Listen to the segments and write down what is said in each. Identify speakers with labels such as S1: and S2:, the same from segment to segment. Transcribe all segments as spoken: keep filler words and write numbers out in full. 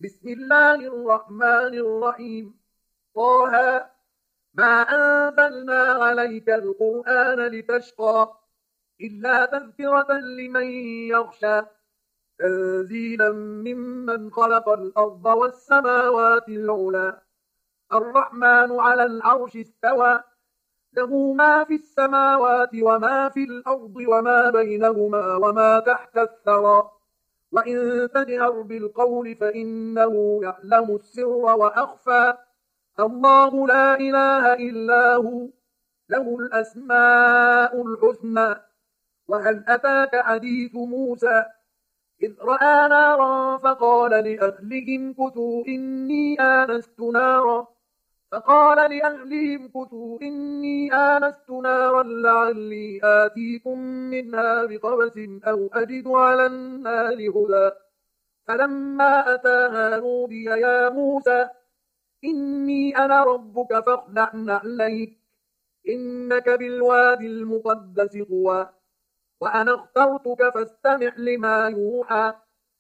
S1: بسم الله الرحمن الرحيم. طه. ما أنزلنا عليك القرآن لتشقى إلا تذكرة لمن يخشى تنزيلا ممن خلق الأرض والسماوات العلى الرحمن على العرش استوى له ما في السماوات وما في الأرض وما بينهما وما تحت الثرى وإن تجهر بالقول فإنه يعلم السر وأخفى الله لا إله إلا هو له الأسماء الحسنى. وهل أتاك حديث موسى إذ رأى نارا فقال لأهلهم كثوا إني آنست نارا فقال لأهلهم كثوا إني آنست نارا لعلي آتيكم منها بقبس أو أجد على النار هدى فلما أتاها نودي يا موسى إني أنا ربك فاخلع نعليك إنك بالوادي المقدس طوى وأنا اخترتك فاستمع لما يوحى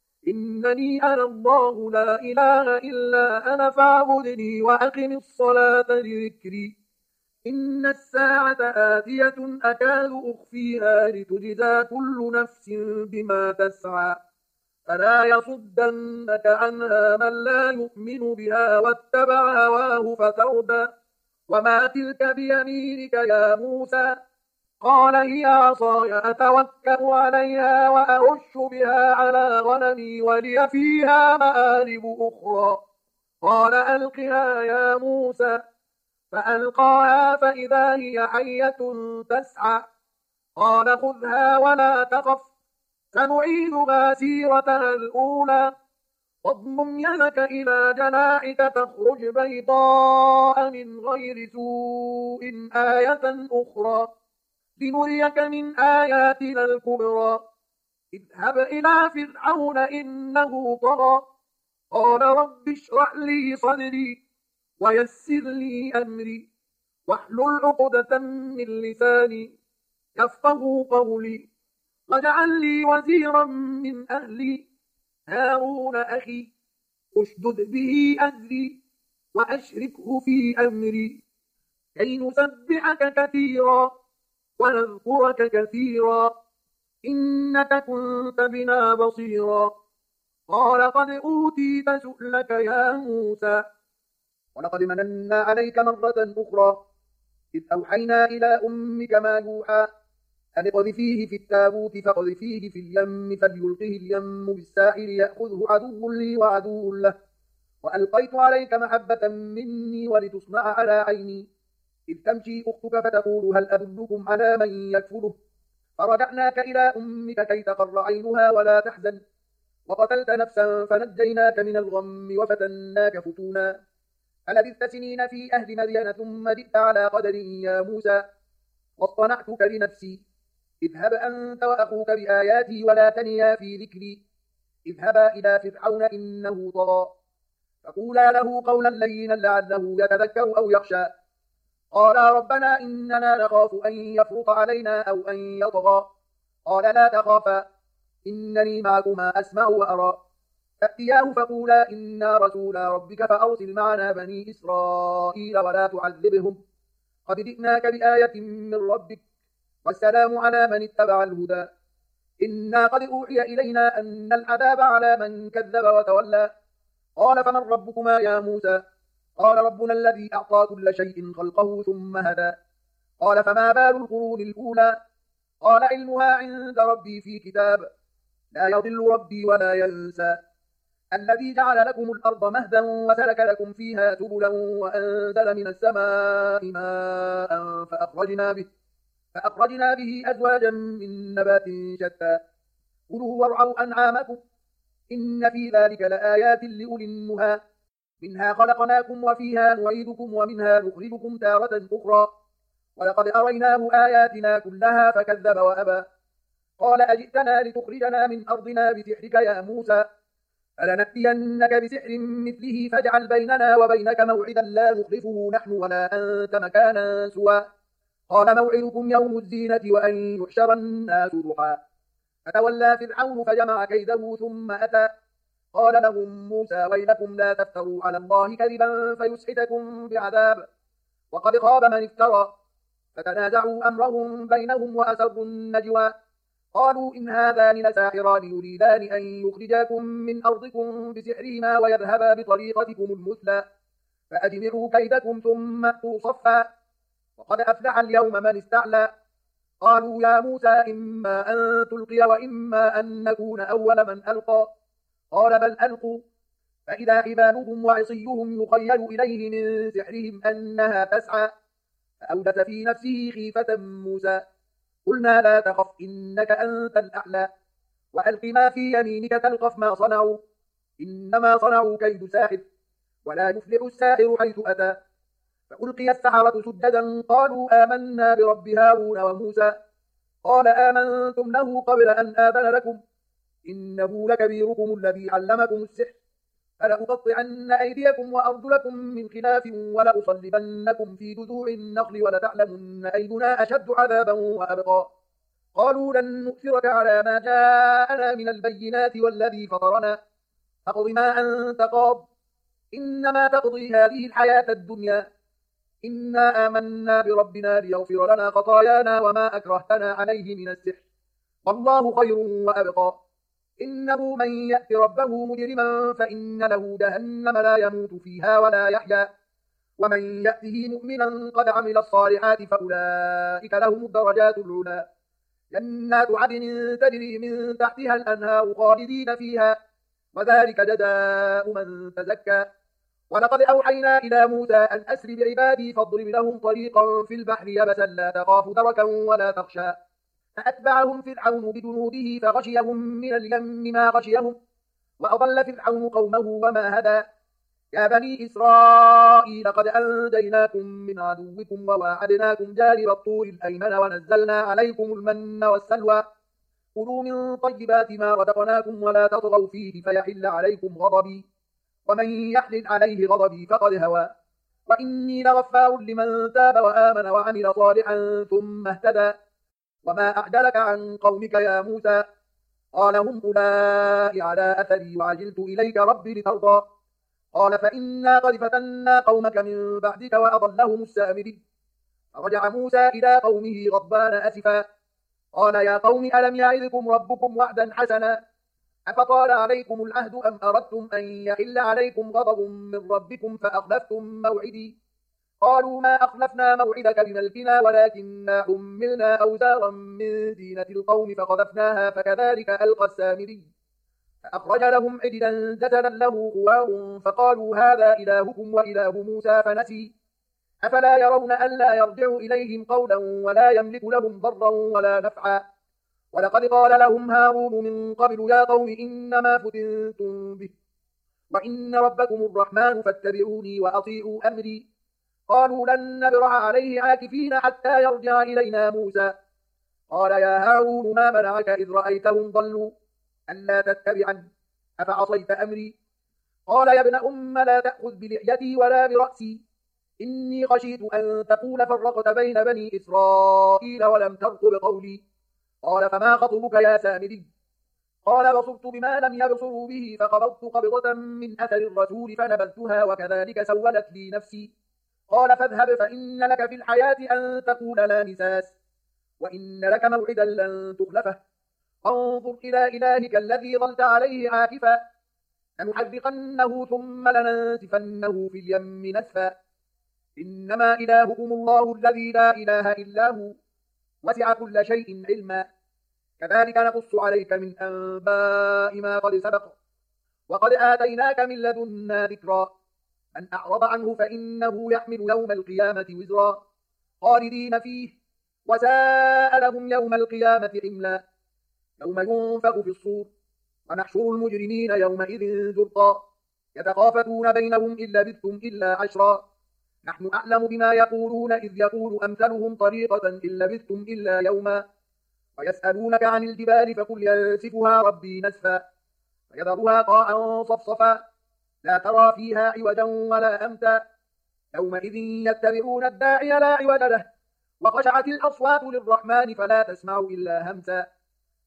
S1: إنني أنا الله لا إله إلا أنا فاعبدني وأقم الصلاة لذكري إن الساعة آتية أكاد أخفيها لتجزى كل نفس بما تسعى فلا يصدنك عنها من لا يؤمن بها واتبع هواه فتردى وما تلك بيمينك يا موسى قال هي عصاي أتوكأ عليها وأهش بها على غنمي ولي فيها مآرب أخرى قال ألقها يا موسى فألقاها فإذا هي حية تسعى قال خذها ولا تخف سنعيدها سيرتها الأولى واضمم يدك إلى جناحك تخرج بيضاء من غير سوء آية أخرى لنريك من آياتنا الكبرى اذهب إلى فرعون إنه طغى قال رب اشرح لي صدري ويسر لي أمري واحلل عقدة من لساني يفقه قولي واجعل لي وزيرا من أهلي هارون أخي اشدد به أزري وأشركه في أمري كي نسبحك كثيرا ونذكرك كثيرا إنك كنت بنا بصيرا قال قد أوتيت سؤلك يا موسى ولقد مننا عليك مرة أخرى إذ أوحينا إلى أمك ما يوحى أن اقذفيه في التابوت فاقذفيه في اليم فليلقه اليم بالساحل يأخذه عدو لي وعدو له وألقيت عليك محبة مني ولتصنع على عيني إذ تمشي أختك فتقول هل أدلكم على من يكفله فرجعناك إلى أمك كي تقر عينها ولا تحزن وقتلت نفسا فنجيناك من الغم وفتناك فتونا فلبثت سنين في أهل مدين ثم جئت على قدر يا موسى واصطنعتك لنفسي اذهب أنت وأخوك بآياتي ولا تنيا في ذكري اذهبا إلى فرعون إنه طغى فقولا له قولا لينا لعله يتذكر أو يخشى قالا ربنا إننا نخاف أن يفرط علينا أو أن يطغى قال لا تخافا إنني معكما أسمع وأرى فأتياه فقولا إنا رسولا ربك فأرسل معنا بني إسرائيل ولا تعذبهم قد جئناك بآية من ربك والسلام على من اتبع الهدى إنا قد أوحي إلينا أن العذاب على من كذب وتولى قال فمن ربكما يا موسى قال ربنا الذي أعطى كل شيء خلقه ثم هدى قال فما بال القرون الأولى قال علمها عند ربي في كتاب لا يضل ربي ولا ينسى الذي جعل لكم الأرض مهدا وسلك لكم فيها سبلا وأنزل من السماء ماء فأخرجنا به فأخرجنا به أزواجا من نبات شتى كلوا وارعوا أنعامكم إن في ذلك لآيات لأولي النهى منها خلقناكم وفيها نعيدكم ومنها نخرجكم تارة أخرى ولقد أريناه آياتنا كلها فكذب وأبى قال أجئتنا لتخرجنا من أرضنا بسحرك يا موسى فلنأتينك بسحر مثله فاجعل بيننا وبينك موعدا لا نخلفه نحن ولا أنت مكانا سوى قال موعدكم يوم الزينة وأن يحشر الناس ضحى فتولى فرعون فجمع كيده ثم أتى قال لهم موسى ويلكم لا تفتروا على الله كذبا فيسحتكم بعذاب، وقد خاب من افترى. فتنازعوا أمرهم بينهم وأسروا النجوى، قالوا إن هذان لساحران يريدان أن يخرجاكم من أرضكم بسحرهما ويذهبا بطريقتكم المثلى، فأجمعوا كيدكم ثم أتوا صفا، وقد أفلح اليوم من استعلى. قالوا يا موسى إما أن تلقي وإما أن نكون أول من ألقى. قال بل ألقوا، فإذا حبالهم وعصيهم يخيل إليه من سحرهم أنها تسعى. فأوجس في نفسه خيفة موسى، قلنا لا تخف إنك أنت الأعلى، وألق ما في يمينك تلقف ما صنعوا، إنما صنعوا كيد ساحر، ولا يفلح الساحر حيث أتى. فألقي السحرة سجدا قالوا آمنا برب هارون وموسى. قال آمنتم له قبل أن آذن لكم، إنه لكبيركم الذي علمكم السحر، فلأقطعن أيديكم وأرجلكم من خلاف ولأصلبنكم في جذوع النخل ولتعلمن أينا أشد عذابا وأبقى. قالوا لن نؤثرك على ما جاءنا من البينات والذي فطرنا، فاقض ما أنت قاض، إنما تقضي هذه الحياة الدنيا، إنا آمنا بربنا ليغفر لنا خطايانا وما أكرهتنا عليه من السحر، والله خير وأبقى. إنه من يأت ربه مجرما فإن له جهنم لا يموت فيها ولا يحيا، ومن يأته مؤمنا قد عمل الصالحات فأولئك لهم الدرجات العلى، جنات عدن تجري من تحتها الأنهار خالدين فيها، وذلك جزاء من تزكى. ولقد أوحينا إلى موسى أن أسر بعبادي فاضرب لهم طريقا في البحر يبسا لا تخاف دركا ولا تخشى. فأتبعهم فرعون بجنوده فغشيهم من اليم ما غشيهم، وأضل فرعون قومه وما هدى. يا بني إسرائيل قد أنجيناكم من عدوكم وواعدناكم جانب الطور الأيمن ونزلنا عليكم المن والسلوى، كلوا من طيبات ما رزقناكم ولا تطغوا فيه فيحل عليكم غضبي، ومن يحلل عليه غضبي فقد هوى. وإني لغفار لمن تاب وآمن وعمل صالحا ثم اهتدى. وما أعجلك عن قومك يا موسى؟ قال هم أولئك على أثري وعجلت إليك ربي لترضى. قال فإنا قد فتنا قومك من بعدك وأضلهم السامري. فرجع موسى إلى قومه غضبان أسفا، قال يا قوم ألم يعظكم ربكم وعدا حسنا، أفطال عليكم العهد أم أردتم أن يحل عليكم غضب من ربكم فأخلفتم موعدي؟ قالوا ما أخلفنا موعدك بملكنا ولكننا حملنا أوزارا من زينة القوم فقذفناها فكذلك ألقى السامري. فأخرج لهم عجلا جسدا له خوار فقالوا هذا إلهكم وإله موسى فنسي، أفلا يرون ألا يرجع إليهم قولا ولا يملك لهم ضرا ولا نفعا. ولقد قال لهم هارون من قبل يا قوم إنما فتنتم به وإن ربكم الرحمن فاتبعوني وأطيعوا أمري. قالوا لن نبرح عليه عاكفين حتى يرجع إلينا موسى. قال يا هارون ما منعك إذ رأيتهم ضلوا ألا تتبعني أفعصيت أمري؟ قال يا ابن أم لا تأخذ بلحيتي ولا برأسي، إني خشيت أن تقول فرقت بين بني إسرائيل ولم ترقب قولي. قال فما خطبك يا سامري؟ قال بصرت بما لم يبصروا به فقبضت قبضة من أثر الرسول فنبذتها وكذلك سولت لي نفسي. قال فاذهب فإن لك في الحياة أن تقول لا مساس، وإن لك موعدا لن تخلفه، انظر إلى إلهك الذي ظلت عليه عاكفا، لنحرقنه ثم لننسفنه في اليم نسفا، إنما إلهكم الله الذي لا إله إلا هو وسع كل شيء علما، كذلك نقص عليك من أنباء ما قد سبق، وقد آتيناك من لدنا ذكرا، من أعرض عنه فإنه يحمل يوم القيامة وزرا خالدين فيه وساء لهم يوم القيامة حملا. يوم ينفخ في الصور ونحشر المجرمين يومئذ زرقا، يتخافتون بينهم إن لبثتم إلا عشرا، نحن أعلم بما يقولون إذ يقول أمثلهم طريقة إن لبثتم إلا يوما. ويسألونك عن الجبال فقل ينسفها ربي نسفا فيذرها قاعا صفصفا لا ترى فيها عوجا ولا أمتا، يومئذ يتبعون الداعي لا عوج له وخشعت الأصوات للرحمن فلا تسمع إلا همسا.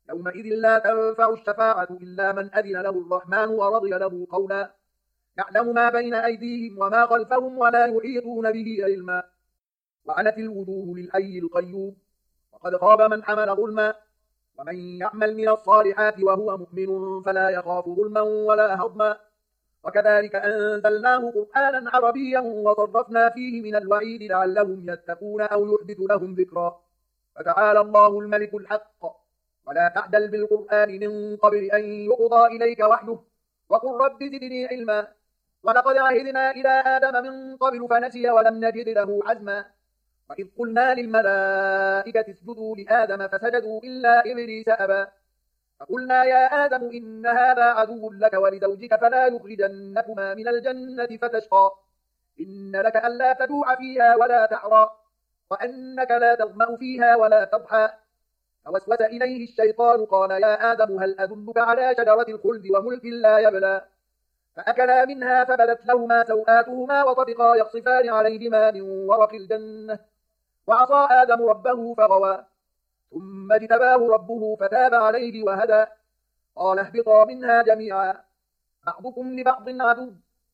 S1: يومئذ لا تنفع الشفاعة إلا من أذن له الرحمن ورضي له قولا يعلم ما بين أيديهم وما خلفهم ولا يحيطون به علما وعنت الوجوه للحي القيوم وقد خاب من حمل ظلما ومن يعمل من الصالحات وهو مؤمن فلا يخاف ظلما ولا هضما وكذلك أنزلناه قرآنا عربيا وصرفنا فيه من الوعيد لعلهم يتقون أو يحدث لهم ذكرا فتعالى الله الملك الحق ولا تعدل بالقرآن من قبل أن يقضى إليك وحده وقل رب زدني علما ولقد عهدنا إلى آدم من قبل فنسي ولم نجد له عزما وإذ قلنا للملائكة اسجدوا لآدم فسجدوا إلا إبليس أبى فقلنا يا آدم إن هذا عدو لك ولزوجك فلا يخرجنكما من الجنة فتشقى إن لك ألا تجوع فيها ولا تعرى وأنك لا تظمأ فيها ولا تضحى فوسوس إليه الشيطان قال يا آدم هل أدلك على شجرة الخلد وملك لا يبلى فأكلا منها فبدت لهما سوآتهما وطفقا يخصفان عليهما من ورق الجنة وعصى آدم ربه فغوى ثم اجتباه ربه فتاب عليه وهدى قال اهبطا منها جميعا بعضكم لبعض عدو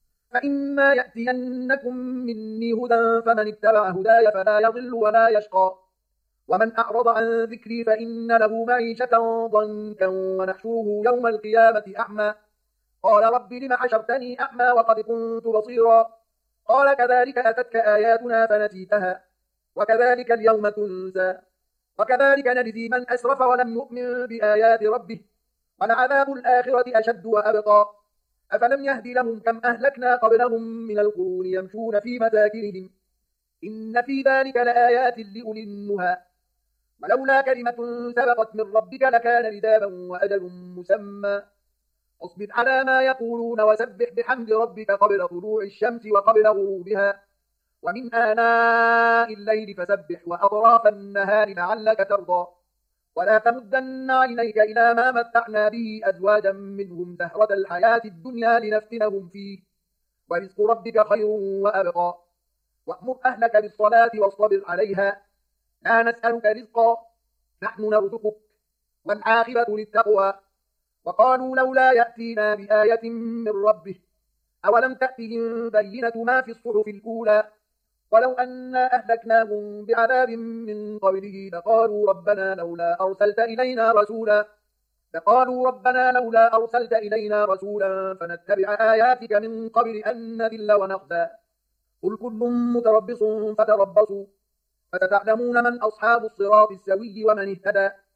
S1: فإما يأتينكم مني هدى فمن اتبع هداي فلا يضل ولا يشقى ومن أعرض عن ذكري فإن له معيشة ضنكا ونحشره يوم القيامة أعمى قال رب لم حشرتني أعمى وقد كنت بصيرا قال كذلك أتتك آياتنا فنسيتها وكذلك اليوم تنسى وكذلك نجزي من أسرف ولم يؤمن بآيات ربه ولعذاب الآخرة أشد وأبقى أفلم يهد لهم كم أهلكنا قبلهم من القرون يمشون في مساكنهم إن في ذلك لآيات لأولي النهى ولولا كلمة سبقت من ربك لكان لزاما وأجل مسمى اصبر على ما يقولون وسبح بحمد ربك قبل طلوع الشمس وقبل غروبها ومن آناء الليل فسبح وأطراف النهار لعلك ترضى ولا تمدن عينيك إلى ما متعنا به أزواجا منهم زهرة الحياة الدنيا لنفتنهم فيه ورزق ربك خير وأبقى وأمر أهلك بالصلاة واصطبر عليها لا نسألك رزقا نحن نرزقك والعاقبة للتقوى وقالوا لولا يأتينا بآية من ربه أولم تأتهم بينة ما في الصحف الأولى ولو أنا أهلكناهم بعذاب من قبله لقالوا ربنا لولا أرسلت إلينا رسولا لقالوا ربنا لولا أرسلت إلينا رسولا فنتبع آياتك من قبل أن نذل ونخزى قل كل متربص فتربصوا فستعلمون من أصحاب الصراط السوي ومن اهتدى